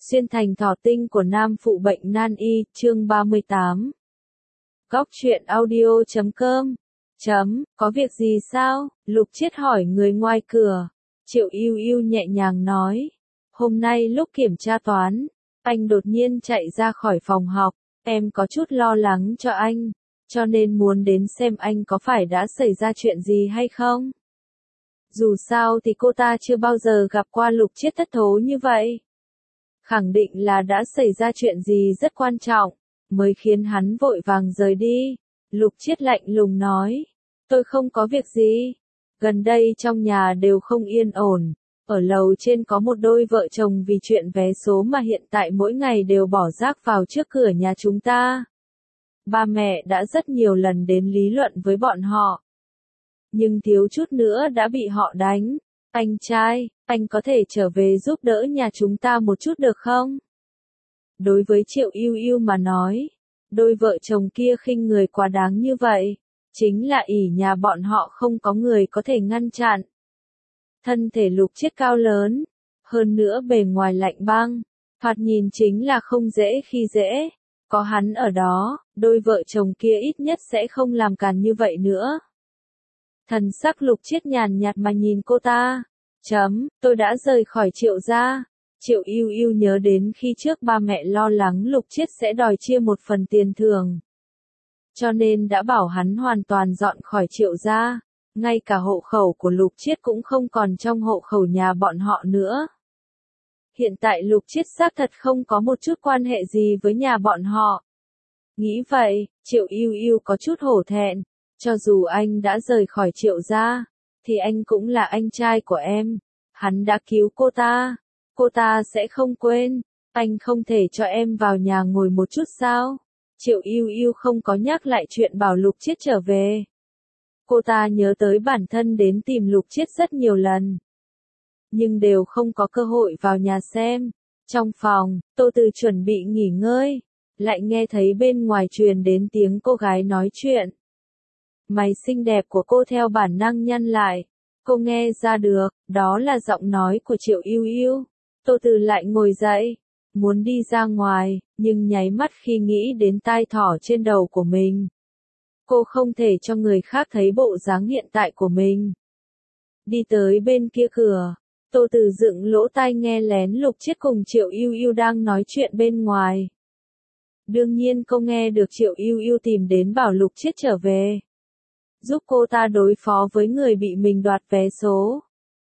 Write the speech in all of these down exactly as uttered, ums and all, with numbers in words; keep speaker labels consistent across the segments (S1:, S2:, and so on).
S1: Xuyên thành thỏ tinh của nam phụ bệnh nan y, chương ba mươi tám. Góc truyện audio chấm com. Chấm, có việc gì sao? Lục Chiết hỏi người ngoài cửa. Triệu Ưu Ưu nhẹ nhàng nói. Hôm nay lúc kiểm tra toán, anh đột nhiên chạy ra khỏi phòng học. Em có chút lo lắng cho anh, cho nên muốn đến xem anh có phải đã xảy ra chuyện gì hay không. Dù sao thì cô ta chưa bao giờ gặp qua Lục Chiết thất thố như vậy. Khẳng định là đã xảy ra chuyện gì rất quan trọng, mới khiến hắn vội vàng rời đi. Lục Chiết lạnh lùng nói, tôi không có việc gì. Gần đây trong nhà đều không yên ổn. Ở lầu trên có một đôi vợ chồng vì chuyện vé số mà hiện tại mỗi ngày đều bỏ rác vào trước cửa nhà chúng ta. Ba mẹ đã rất nhiều lần đến lý luận với bọn họ, nhưng thiếu chút nữa đã bị họ đánh. Anh trai, anh có thể trở về giúp đỡ nhà chúng ta một chút được không? Đối với Triệu Ưu Ưu mà nói, đôi vợ chồng kia khinh người quá đáng như vậy, chính là ỷ nhà bọn họ không có người có thể ngăn chặn. Thân thể Lục Chiết cao lớn, hơn nữa bề ngoài lạnh băng, thoạt nhìn chính là không dễ khi dễ. Có hắn ở đó, đôi vợ chồng kia ít nhất sẽ không làm càn như vậy nữa. Thần sắc Lục Chiết nhàn nhạt mà nhìn cô ta. Chấm, tôi đã rời khỏi Triệu gia. Triệu Ưu Ưu nhớ đến khi trước ba mẹ lo lắng Lục Chiết sẽ đòi chia một phần tiền thưởng, cho nên đã bảo hắn hoàn toàn dọn khỏi Triệu gia. Ngay cả hộ khẩu của Lục Chiết cũng không còn trong hộ khẩu nhà bọn họ nữa. Hiện tại Lục Chiết xác thật không có một chút quan hệ gì với nhà bọn họ. Nghĩ vậy, Triệu Ưu Ưu có chút hổ thẹn. Cho dù anh đã rời khỏi Triệu gia, thì anh cũng là anh trai của em. Hắn đã cứu cô ta, cô ta sẽ không quên. Anh không thể cho em vào nhà ngồi một chút sao? Triệu Ưu Ưu không có nhắc lại chuyện bảo Lục Chiết trở về. Cô ta nhớ tới bản thân đến tìm Lục Chiết rất nhiều lần, nhưng đều không có cơ hội vào nhà xem. Trong phòng, Tô Từ chuẩn bị nghỉ ngơi, lại nghe thấy bên ngoài truyền đến tiếng cô gái nói chuyện. Mày xinh đẹp của cô theo bản năng nhăn lại. Cô nghe ra được, đó là giọng nói của Triệu Ưu Ưu. Tô Từ lại ngồi dậy, muốn đi ra ngoài, nhưng nháy mắt khi nghĩ đến tai thỏ trên đầu của mình. Cô không thể cho người khác thấy bộ dáng hiện tại của mình. Đi tới bên kia cửa, Tô Từ dựng lỗ tai nghe lén Lục Chiết cùng Triệu Ưu Ưu đang nói chuyện bên ngoài. Đương nhiên cô nghe được Triệu Ưu Ưu tìm đến bảo Lục Chiết trở về, giúp cô ta đối phó với người bị mình đoạt vé số.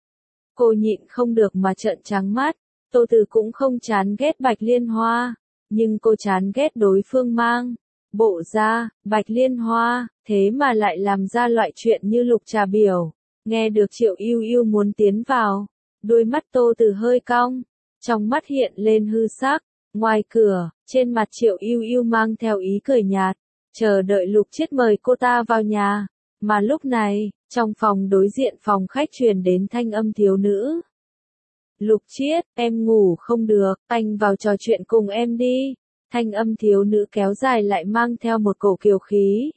S1: Cô nhịn không được mà trợn trắng mắt. Tô Từ cũng không chán ghét Bạch Liên Hoa, nhưng cô chán ghét đối phương mang bộ ra Bạch Liên Hoa, thế mà lại làm ra loại chuyện như Lục Trà Biểu. Nghe được Triệu Ưu Ưu muốn tiến vào, đôi mắt Tô Từ hơi cong, trong mắt hiện lên hư sắc. Ngoài cửa, trên mặt Triệu Ưu Ưu mang theo ý cười nhạt, chờ đợi Lục Chiết mời cô ta vào nhà. Mà lúc này, trong phòng đối diện phòng khách truyền đến thanh âm thiếu nữ. Lục Chiết, em ngủ không được, anh vào trò chuyện cùng em đi. Thanh âm thiếu nữ kéo dài lại mang theo một cổ kiều khí.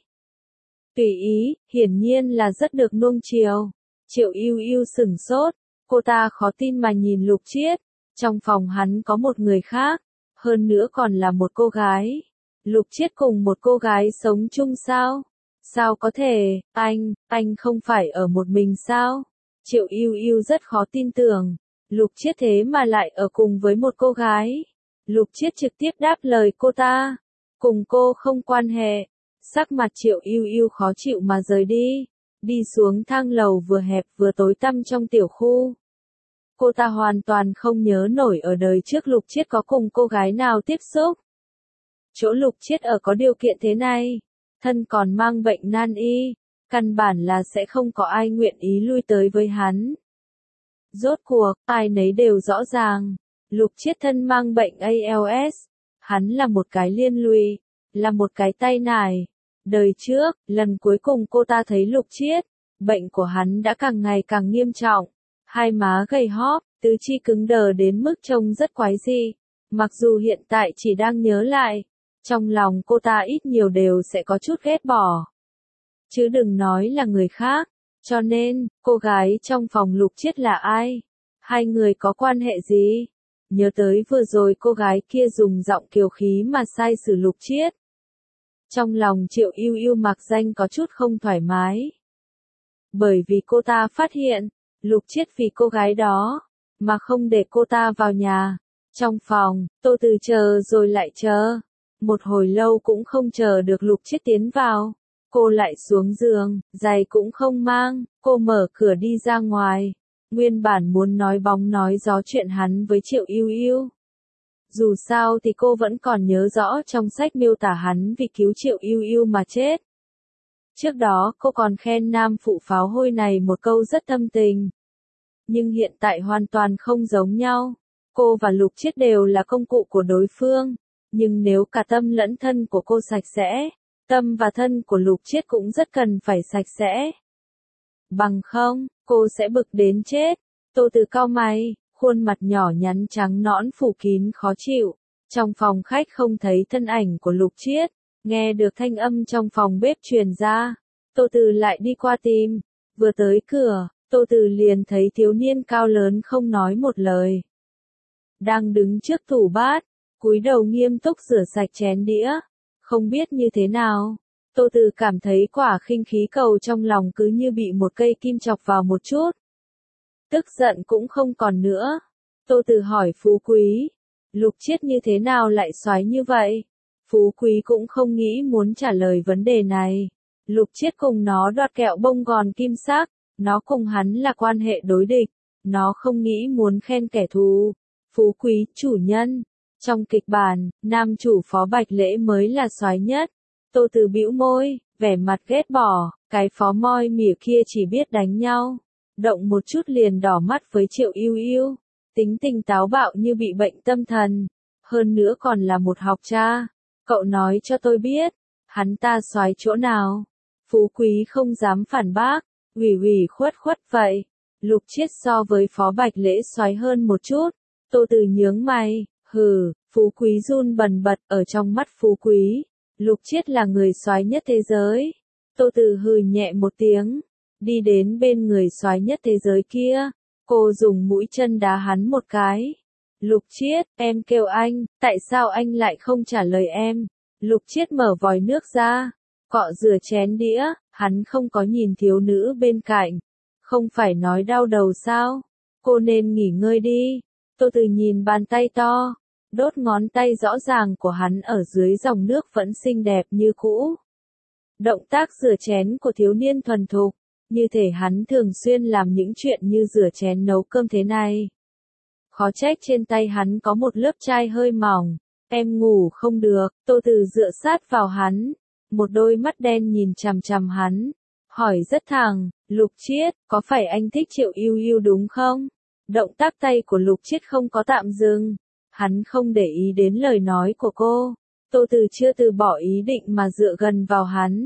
S1: Tùy ý, hiển nhiên là rất được nuông chiều. Triệu Ưu Ưu sửng sốt, cô ta khó tin mà nhìn Lục Chiết. Trong phòng hắn có một người khác, hơn nữa còn là một cô gái. Lục Chiết cùng một cô gái sống chung sao? Sao có thể, anh, anh không phải ở một mình sao? Triệu Ưu Ưu rất khó tin tưởng, Lục Chiết thế mà lại ở cùng với một cô gái. Lục Chiết trực tiếp đáp lời cô ta, cùng cô không quan hệ. Sắc mặt Triệu Ưu Ưu khó chịu mà rời đi, đi xuống thang lầu vừa hẹp vừa tối tăm trong tiểu khu. Cô ta hoàn toàn không nhớ nổi ở đời trước Lục Chiết có cùng cô gái nào tiếp xúc. Chỗ Lục Chiết ở có điều kiện thế này, thân còn mang bệnh nan y, căn bản là sẽ không có ai nguyện ý lui tới với hắn. Rốt cuộc, ai nấy đều rõ ràng, Lục Chiết thân mang bệnh a lờ ét, hắn là một cái liên lụy, là một cái tay nải. Đời trước, lần cuối cùng cô ta thấy Lục Chiết, bệnh của hắn đã càng ngày càng nghiêm trọng, hai má gầy hóp, tứ chi cứng đờ đến mức trông rất quái dị. Mặc dù hiện tại chỉ đang nhớ lại, trong lòng cô ta ít nhiều đều sẽ có chút ghét bỏ, chứ đừng nói là người khác. Cho nên, cô gái trong phòng Lục Chiết là ai? Hai người có quan hệ gì? nhớ tới vừa rồi cô gái kia dùng giọng kiều khí mà sai xử Lục Chiết. Trong lòng Triệu Ưu Ưu mặc danh có chút không thoải mái. Bởi vì cô ta phát hiện, Lục Chiết vì cô gái đó, mà không để cô ta vào nhà. Trong phòng, Tô Từ chờ rồi lại chờ. Một hồi lâu cũng không chờ được Lục Chiết tiến vào. Cô lại xuống giường, giày cũng không mang, cô mở cửa đi ra ngoài. Nguyên bản muốn nói bóng nói gió chuyện hắn với Triệu Ưu Ưu. Dù sao thì cô vẫn còn nhớ rõ trong sách miêu tả hắn vì cứu Triệu Ưu Ưu mà chết. Trước đó cô còn khen nam phụ pháo hôi này một câu rất thâm tình. Nhưng hiện tại hoàn toàn không giống nhau. Cô và Lục Chiết đều là công cụ của đối phương. Nhưng nếu cả tâm lẫn thân của cô sạch sẽ, tâm và thân của Lục Chiết cũng rất cần phải sạch sẽ. Bằng không, cô sẽ bực đến chết. Tô Từ cau mày, khuôn mặt nhỏ nhắn trắng nõn phủ kín khó chịu. Trong phòng khách không thấy thân ảnh của Lục Chiết. Nghe được thanh âm trong phòng bếp truyền ra. Tô Từ lại đi qua tìm. Vừa tới cửa, Tô Từ liền thấy thiếu niên cao lớn không nói một lời. Đang đứng trước tủ bát, cúi đầu nghiêm túc rửa sạch chén đĩa. Không biết như thế nào, Tô Từ cảm thấy quả khinh khí cầu trong lòng cứ như bị một cây kim chọc vào một chút. Tức giận cũng không còn nữa. Tô Từ hỏi Phú Quý, Lục Chiết như thế nào lại xoái như vậy? Phú Quý cũng không nghĩ muốn trả lời vấn đề này. Lục Chiết cùng nó đoạt kẹo bông gòn kim sắc, nó cùng hắn là quan hệ đối địch, nó không nghĩ muốn khen kẻ thù. Phú Quý, chủ nhân. Trong kịch bản, nam chủ Phó Bạch Lễ mới là soái nhất. Tô Từ bĩu môi, vẻ mặt ghét bỏ, cái phó moi mỉa kia chỉ biết đánh nhau. Động một chút liền đỏ mắt với Triệu Ưu Ưu. Tính tình táo bạo như bị bệnh tâm thần. Hơn nữa còn là một học cha. Cậu nói cho tôi biết, hắn ta soái chỗ nào? Phú Quý không dám phản bác, ủy ủy khuất khuất vậy. Lục Chiết so với Phó Bạch Lễ soái hơn một chút. Tô Từ nhướng mày, hừ, Phú Quý run bần bật ở trong mắt Phú Quý. Lục Chiết là người soái nhất thế giới. Tô Từ hừ nhẹ một tiếng, đi đến bên người soái nhất thế giới kia. Cô dùng mũi chân đá hắn một cái. Lục Chiết, em kêu anh, tại sao anh lại không trả lời em? Lục Chiết mở vòi nước ra, cọ rửa chén đĩa, hắn không có nhìn thiếu nữ bên cạnh. Không phải nói đau đầu sao? Cô nên nghỉ ngơi đi. Tô Từ nhìn bàn tay to, đốt ngón tay rõ ràng của hắn ở dưới dòng nước vẫn xinh đẹp như cũ. Động tác rửa chén của thiếu niên thuần thục, như thể hắn thường xuyên làm những chuyện như rửa chén nấu cơm thế này. Khó trách trên tay hắn có một lớp chai hơi mỏng. Em ngủ không được. Tô Từ dựa sát vào hắn, một đôi mắt đen nhìn chằm chằm hắn, hỏi rất thẳng, Lục Chiết, có phải anh thích Triệu Ưu Ưu đúng không? Động tác tay của Lục Chiết không có tạm dừng. Hắn không để ý đến lời nói của cô. Tô Từ chưa từ bỏ ý định mà dựa gần vào hắn.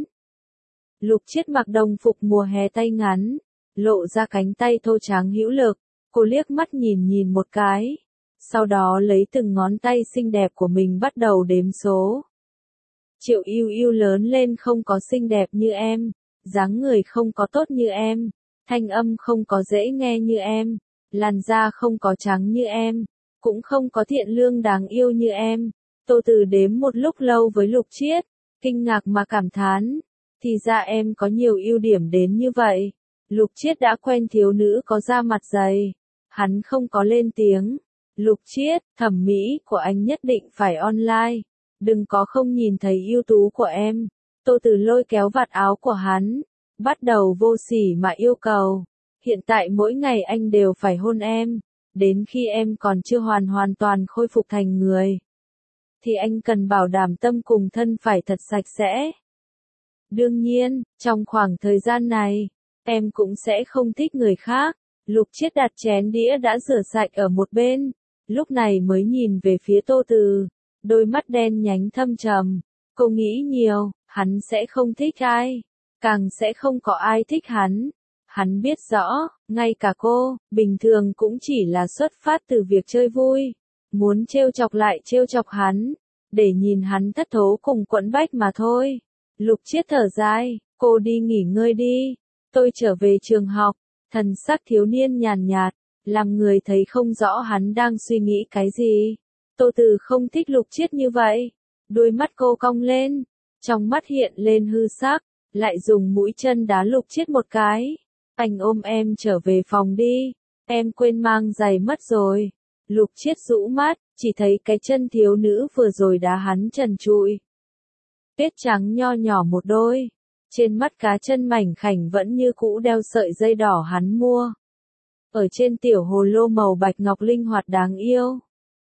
S1: Lục Chiết mặc đồng phục mùa hè tay ngắn, lộ ra cánh tay thô trắng hữu lực. Cô liếc mắt nhìn nhìn một cái. Sau đó lấy từng ngón tay xinh đẹp của mình bắt đầu đếm số. Triệu Ưu Ưu lớn lên không có xinh đẹp như em, dáng người không có tốt như em, thanh âm không có dễ nghe như em, làn da không có trắng như em, cũng không có thiện lương đáng yêu như em. Tô Từ đếm một lúc lâu với Lục Chiết, kinh ngạc mà cảm thán, thì ra em có nhiều ưu điểm đến như vậy. Lục Chiết đã quen thiếu nữ có da mặt dày, hắn không có lên tiếng. Lục Chiết, thẩm mỹ của anh nhất định phải online, đừng có không nhìn thấy ưu tú của em. Tô Từ lôi kéo vạt áo của hắn, bắt đầu vô sỉ mà yêu cầu. Hiện tại mỗi ngày anh đều phải hôn em, đến khi em còn chưa hoàn hoàn toàn khôi phục thành người, thì anh cần bảo đảm tâm cùng thân phải thật sạch sẽ. Đương nhiên, trong khoảng thời gian này, em cũng sẽ không thích người khác. Lục Chiết đặt chén đĩa đã rửa sạch ở một bên, lúc này mới nhìn về phía Tô Từ, đôi mắt đen nhánh thâm trầm. Cô nghĩ nhiều, hắn sẽ không thích ai, càng sẽ không có ai thích hắn. Hắn biết rõ, ngay cả cô, bình thường cũng chỉ là xuất phát từ việc chơi vui, muốn trêu chọc lại trêu chọc hắn, để nhìn hắn thất thố cùng quẫn bách mà thôi. Lục Chiết thở dài, cô đi nghỉ ngơi đi, tôi trở về trường học. Thần sắc thiếu niên nhàn nhạt, làm người thấy không rõ hắn đang suy nghĩ cái gì. Tô Từ không thích Lục Chiết như vậy. Đôi mắt cô cong lên, trong mắt hiện lên hư sắc, lại dùng mũi chân đá Lục Chiết một cái. Anh ôm em trở về phòng đi, em quên mang giày mất rồi. Lục Chiết rũ mắt, chỉ thấy cái chân thiếu nữ vừa rồi đá hắn trần trụi. Tuyết trắng nho nhỏ một đôi, trên mắt cá chân mảnh khảnh vẫn như cũ đeo sợi dây đỏ hắn mua. Ở trên tiểu hồ lô màu bạch ngọc linh hoạt đáng yêu.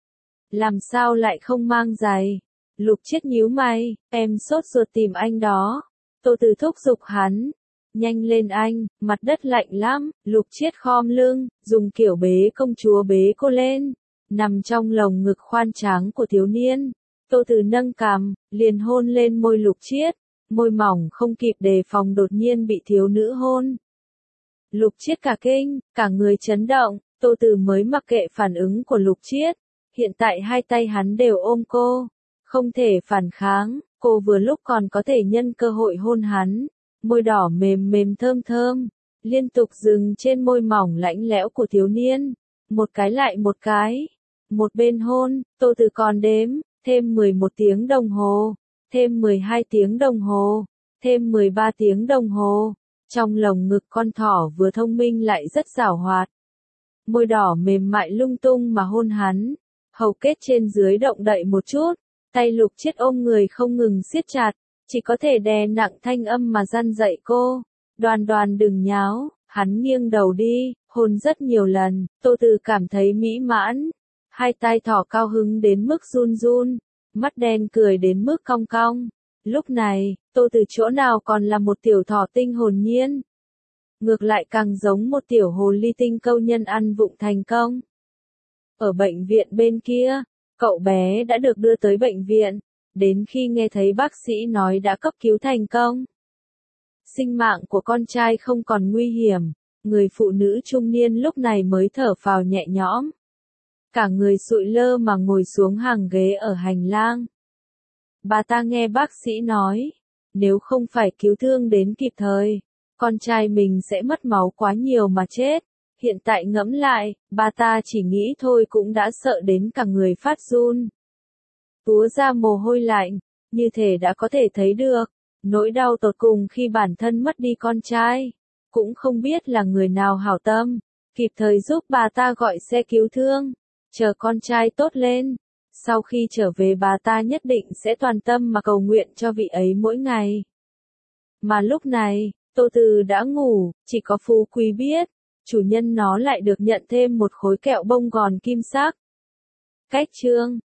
S1: Làm sao lại không mang giày? Lục Chiết nhíu mày, em sốt ruột tìm anh đó. Tô Từ thúc giục hắn. Nhanh lên anh, mặt đất lạnh lắm. Lục Chiết khom lưng, dùng kiểu bế công chúa bế cô lên. Nằm trong lồng ngực khoan tráng của thiếu niên. Tô Từ nâng cằm, liền hôn lên môi Lục Chiết. Môi mỏng không kịp đề phòng đột nhiên bị thiếu nữ hôn. Lục Chiết cả kinh, cả người chấn động. Tô Từ mới mặc kệ phản ứng của Lục Chiết. Hiện tại hai tay hắn đều ôm cô. Không thể phản kháng, cô vừa lúc còn có thể nhân cơ hội hôn hắn. Môi đỏ mềm mềm thơm thơm, liên tục dừng trên môi mỏng lãnh lẽo của thiếu niên. Một cái lại một cái. Một bên hôn, Tô Từ còn đếm, thêm mười một tiếng đồng hồ, thêm mười hai tiếng đồng hồ, thêm mười ba tiếng đồng hồ. Trong lồng ngực con thỏ vừa thông minh lại rất giảo hoạt. Môi đỏ mềm mại lung tung mà hôn hắn. Hầu kết trên dưới động đậy một chút. Tay Lục Chiết ôm người không ngừng siết chặt. Chỉ có thể đè nặng thanh âm mà răn dạy cô. Đoàn Đoàn đừng nháo. Hắn nghiêng đầu đi, hôn rất nhiều lần. Tô Từ cảm thấy mỹ mãn. Hai tay thỏ cao hứng đến mức run run. Mắt đen cười đến mức cong cong. Lúc này, Tô Từ chỗ nào còn là một tiểu thỏ tinh hồn nhiên. Ngược lại càng giống một tiểu hồ ly tinh câu nhân ăn vụng thành công. Ở bệnh viện bên kia, cậu bé đã được đưa tới bệnh viện. Đến khi nghe thấy bác sĩ nói đã cấp cứu thành công. Sinh mạng của con trai không còn nguy hiểm. Người phụ nữ trung niên lúc này mới thở phào nhẹ nhõm. Cả người sụi lơ mà ngồi xuống hàng ghế ở hành lang. Bà ta nghe bác sĩ nói, nếu không phải cứu thương đến kịp thời, con trai mình sẽ mất máu quá nhiều mà chết. Hiện tại ngẫm lại, bà ta chỉ nghĩ thôi cũng đã sợ đến cả người phát run. Túa ra mồ hôi lạnh, như thể đã có thể thấy được, nỗi đau tột cùng khi bản thân mất đi con trai. Cũng không biết là người nào hảo tâm, kịp thời giúp bà ta gọi xe cứu thương, chờ con trai tốt lên. Sau khi trở về bà ta nhất định sẽ toàn tâm mà cầu nguyện cho vị ấy mỗi ngày. Mà lúc này, Tô Từ đã ngủ, chỉ có Phú Quý biết, chủ nhân nó lại được nhận thêm một khối kẹo bông gòn kim sắc. Cách chương